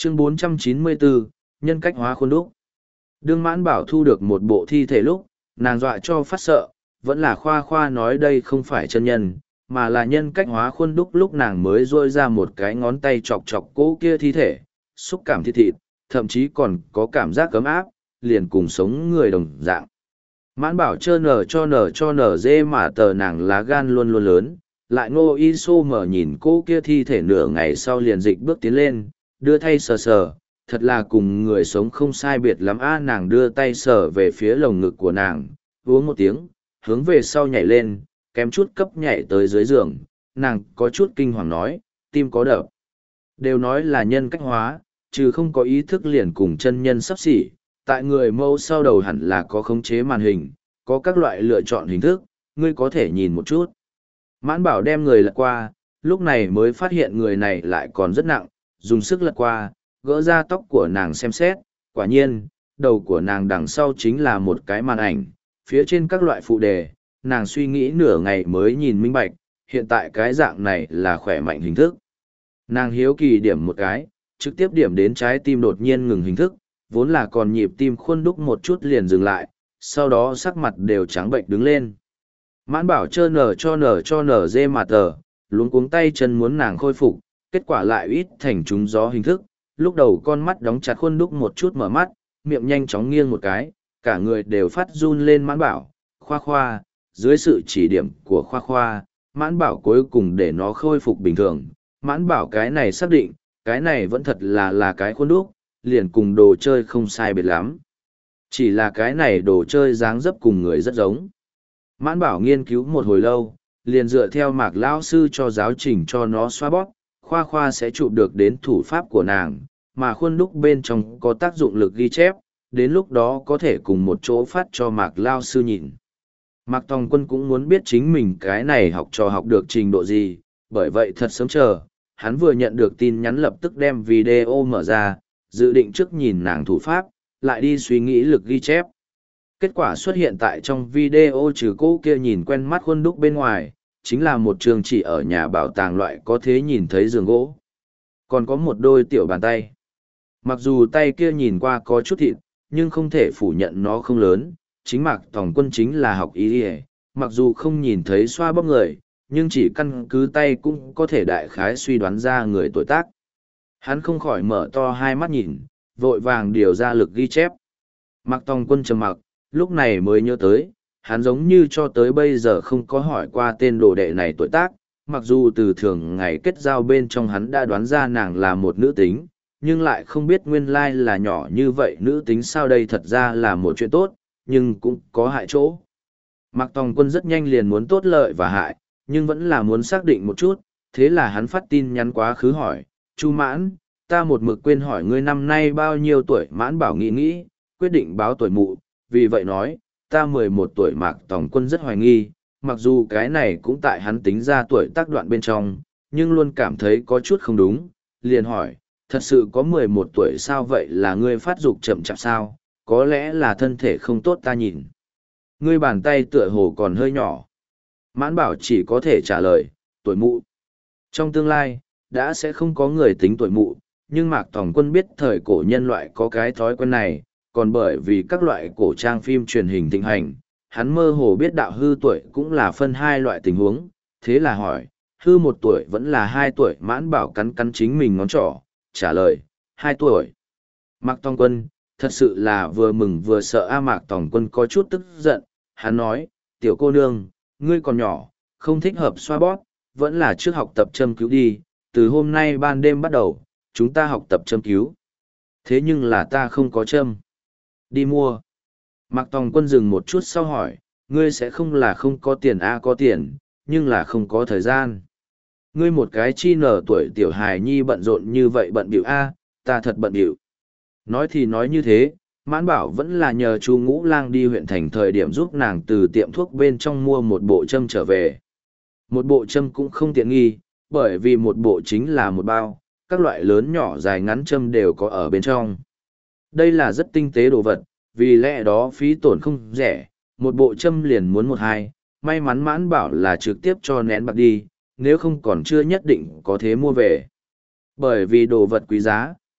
Chương 494, nhân cách hóa khuôn đúc. Đương Mãn Bảo thu được một bộ thi thể lúc, nàng dọa cho phát sợ, vẫn là khoa khoa nói đây không phải chân nhân, mà là nhân cách hóa khuôn đúc. Lúc nàng mới rôi ra một cái ngón tay chọc chọc cỗ kia thi thể, xúc cảm thịt thịt, thậm chí còn có cảm giác cấm áp, liền cùng sống người đồng dạng. Mãn Bảo chơ nở cho nở dê mà tờ nàng lá gan luôn luôn lớn, lại ngô y xô mở nhìn cô kia thi thể nửa ngày sau liền dịch bước tiến lên, đưa thay sờ sờ, thật là cùng người sống không sai biệt lắm a. Nàng đưa tay sờ về phía lồng ngực của nàng, uống một tiếng, hướng về sau nhảy lên, kém chút cấp nhảy tới dưới giường, nàng có chút kinh hoàng nói, tim có đập. Đều nói là nhân cách hóa, trừ không có ý thức liền cùng chân nhân sắp xỉ, tại người mẫu sau đầu hẳn là có khống chế màn hình, có các loại lựa chọn hình thức, ngươi có thể nhìn một chút. Mãn Bảo đem người lật qua, lúc này mới phát hiện người này lại còn rất nặng, dùng sức lật qua, gỡ ra tóc của nàng xem xét, quả nhiên, đầu của nàng đằng sau chính là một cái màn ảnh, phía trên các loại phụ đề, nàng suy nghĩ nửa ngày mới nhìn minh bạch, hiện tại cái dạng này là khỏe mạnh hình thức. Nàng hiếu kỳ điểm một cái, trực tiếp điểm đến trái tim đột nhiên ngừng hình thức, vốn là còn nhịp tim khuôn đúc một chút liền dừng lại, sau đó sắc mặt đều trắng bệnh đứng lên. Mãn Bảo chơ cho nở dê mà tờ, luống cuống tay chân muốn nàng khôi phục, kết quả lại ít thành trúng gió hình thức, lúc đầu con mắt đóng chặt khuôn đúc một chút mở mắt, miệng nhanh chóng nghiêng một cái, cả người đều phát run lên. Mãn Bảo, khoa khoa, dưới sự chỉ điểm của khoa khoa, Mãn Bảo cuối cùng để nó khôi phục bình thường. Mãn Bảo cái này xác định, cái này vẫn thật là cái khuôn đúc, liền cùng đồ chơi không sai biệt lắm. Chỉ là cái này đồ chơi dáng dấp cùng người rất giống. Mãn Bảo nghiên cứu một hồi lâu, liền dựa theo Mạc lão sư cho giáo trình cho nó xoa bóp, khoa khoa sẽ chụp được đến thủ pháp của nàng, mà khuôn đúc bên trong có tác dụng lực ghi chép, đến lúc đó có thể cùng một chỗ phát cho Mạc lão sư nhìn. Mạc Tòng Quân cũng muốn biết chính mình cái này học trò học được trình độ gì, bởi vậy thật sớm chờ, hắn vừa nhận được tin nhắn lập tức đem video mở ra, dự định trước nhìn nàng thủ pháp, lại đi suy nghĩ lực ghi chép. Kết quả xuất hiện tại trong video trừ cô kia nhìn quen mắt khuôn đúc bên ngoài, chính là một trường chỉ ở nhà bảo tàng loại có thể nhìn thấy giường gỗ. Còn có một đôi tiểu bàn tay. Mặc dù tay kia nhìn qua có chút thịt, nhưng không thể phủ nhận nó không lớn. Chính Mạc Tòng Quân chính là học y y, mặc dù không nhìn thấy xoa bóp người, nhưng chỉ căn cứ tay cũng có thể đại khái suy đoán ra người tuổi tác. Hắn không khỏi mở to hai mắt nhìn, vội vàng điều ra lực ghi chép. Mạc Tòng Quân trầm mặc, lúc này mới nhớ tới, hắn giống như cho tới bây giờ không có hỏi qua tên đồ đệ này tuổi tác, mặc dù từ thường ngày kết giao bên trong hắn đã đoán ra nàng là một nữ tính, nhưng lại không biết nguyên lai là nhỏ như vậy. Nữ tính sao đây thật ra là một chuyện tốt, nhưng cũng có hại chỗ. Mạc Tòng Quân rất nhanh liền muốn tốt lợi và hại, nhưng vẫn là muốn xác định một chút, thế là hắn phát tin nhắn quá khứ hỏi, Chu Mãn, ta một mực quên hỏi ngươi năm nay bao nhiêu tuổi. Mãn Bảo nghĩ, quyết định báo tuổi mụ, vì vậy nói, ta 11 tuổi. Mạc Tòng Quân rất hoài nghi, mặc dù cái này cũng tại hắn tính ra tuổi tác đoạn bên trong, nhưng luôn cảm thấy có chút không đúng, liền hỏi, thật sự có 11 tuổi sao? Vậy là ngươi phát dục chậm chạp sao? Có lẽ là thân thể không tốt ta nhìn. Ngươi bàn tay tựa hồ còn hơi nhỏ. Mãn Bảo chỉ có thể trả lời, tuổi mụ. Trong tương lai, đã sẽ không có người tính tuổi mụ, nhưng Mạc Tòng Quân biết thời cổ nhân loại có cái thói quen này, còn bởi vì các loại cổ trang phim truyền hình thịnh hành, hắn mơ hồ biết đạo hư tuổi cũng là phân hai loại tình huống, thế là hỏi, hư 1 tuổi vẫn là 2 tuổi? Mãn Bảo cắn cắn chính mình ngón trỏ, trả lời, 2 tuổi. Mạc Tòng Quân, thật sự là vừa mừng vừa sợ a. Mạc Tòng Quân có chút tức giận, hắn nói, tiểu cô nương, ngươi còn nhỏ, không thích hợp xoa bóp, vẫn là trước học tập châm cứu đi, từ hôm nay ban đêm bắt đầu, chúng ta học tập châm cứu. Thế nhưng là ta không có châm. Đi mua. Mạc Tòng Quân dừng một chút sau hỏi, ngươi sẽ không là không có tiền a? Có tiền, nhưng là không có thời gian. Ngươi một cái chi nở tuổi tiểu hài nhi bận rộn như vậy bận bịu a? Ta thật bận bịu. Nói thì nói như thế, Mãn Bảo vẫn là nhờ chú Ngũ Lang đi huyện thành thời điểm giúp nàng từ tiệm thuốc bên trong mua một bộ châm trở về. Một bộ châm cũng không tiện nghi, bởi vì một bộ chính là một bao, các loại lớn nhỏ dài ngắn châm đều có ở bên trong. Đây là rất tinh tế đồ vật, vì lẽ đó phí tổn không rẻ, một bộ châm liền muốn 1-2, may mắn Mãn Bảo là trực tiếp cho nén bạc đi, nếu không còn chưa nhất định có thế mua về. Bởi vì đồ vật quý giá,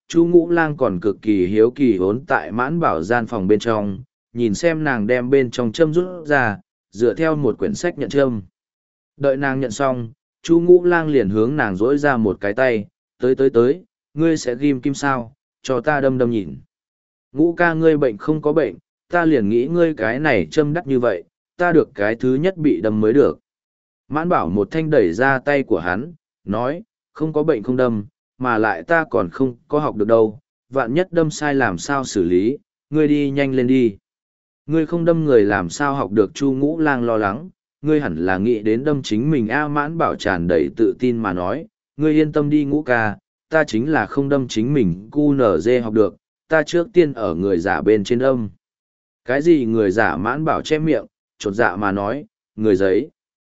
Chu Ngũ Lang còn cực kỳ hiếu kỳ hốn tại Mãn Bảo gian phòng bên trong, nhìn xem nàng đem bên trong châm rút ra, dựa theo một quyển sách nhận châm. Đợi nàng nhận xong, Chu Ngũ Lang liền hướng nàng dỗi ra một cái tay, tới, ngươi sẽ ghim kim sao, cho ta đâm đâm nhìn. Ngũ ca ngươi bệnh không có bệnh, ta liền nghĩ ngươi cái này châm đắt như vậy, ta được cái thứ nhất bị đâm mới được. Mãn Bảo một thanh đẩy ra tay của hắn, nói, không có bệnh không đâm, mà lại ta còn không có học được đâu, vạn nhất đâm sai làm sao xử lý, ngươi đi nhanh lên đi. Ngươi không đâm người làm sao học được. Chu Ngũ Lang lo lắng, ngươi hẳn là nghĩ đến đâm chính mình. Mãn Bảo tràn đầy tự tin mà nói, ngươi yên tâm đi Ngũ ca, ta chính là không đâm chính mình QNZ học được, ta trước tiên ở người giả bên trên đâm. Cái gì người giả? Mãn Bảo che miệng, chột dạ mà nói, người giấy.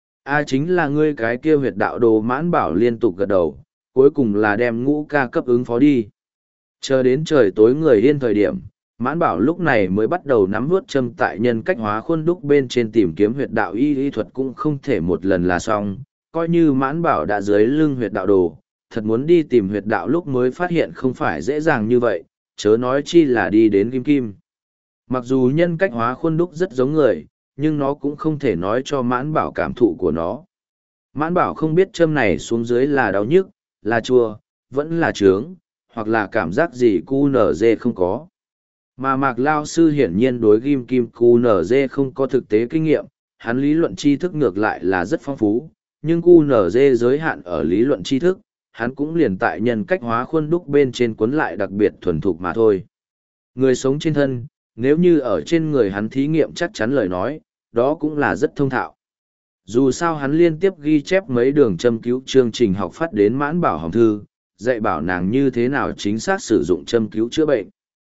Chính là ngươi cái kia huyệt đạo đồ. Mãn Bảo liên tục gật đầu, cuối cùng là đem Ngũ ca cấp ứng phó đi. Chờ đến trời tối người yên thời điểm, Mãn Bảo lúc này mới bắt đầu nắm vuốt châm tại nhân cách hóa khuôn đúc bên trên tìm kiếm huyệt đạo. Y thuật cũng không thể một lần là xong, coi như Mãn Bảo đã dưới lưng huyệt đạo đồ, thật muốn đi tìm huyệt đạo lúc mới phát hiện không phải dễ dàng như vậy, chớ nói chi là đi đến kim kim. Mặc dù nhân cách hóa khuôn đúc rất giống người, nhưng nó cũng không thể nói cho Mãn Bảo cảm thụ của nó. Mãn Bảo không biết châm này xuống dưới là đau nhức, là chua, vẫn là trướng, hoặc là cảm giác gì QNZ không có. Mà Mạc Lao Sư hiển nhiên đối ghim kim QNZ không có thực tế kinh nghiệm, hắn lý luận tri thức ngược lại là rất phong phú, nhưng QNZ giới hạn ở lý luận tri thức, hắn cũng liền tại nhân cách hóa khuôn đúc bên trên cuốn lại đặc biệt thuần thục mà thôi. Người sống trên thân, nếu như ở trên người hắn thí nghiệm chắc chắn lời nói, đó cũng là rất thông thạo. Dù sao hắn liên tiếp ghi chép mấy đường châm cứu chương trình học phát đến Mãn Bảo hồng thư, dạy bảo nàng như thế nào chính xác sử dụng châm cứu chữa bệnh.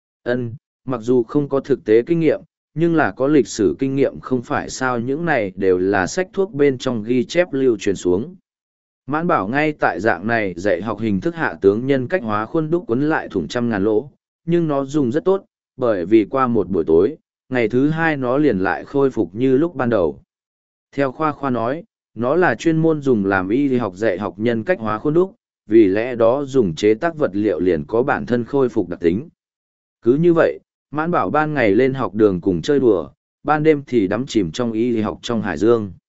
Mặc dù không có thực tế kinh nghiệm, nhưng là có lịch sử kinh nghiệm không phải sao, những này đều là sách thuốc bên trong ghi chép lưu truyền xuống. Mãn Bảo ngay tại dạng này dạy học hình thức hạ tướng nhân cách hóa khuôn đúc quấn lại thủng 100.000 lỗ, nhưng nó dùng rất tốt, bởi vì qua một buổi tối, ngày thứ hai nó liền lại khôi phục như lúc ban đầu. Theo khoa nói, nó là chuyên môn dùng làm y học dạy học nhân cách hóa khuôn đúc, vì lẽ đó dùng chế tác vật liệu liền có bản thân khôi phục đặc tính. Cứ như vậy, Mãn Bảo ban ngày lên học đường cùng chơi đùa, ban đêm thì đắm chìm trong y học trong hải dương.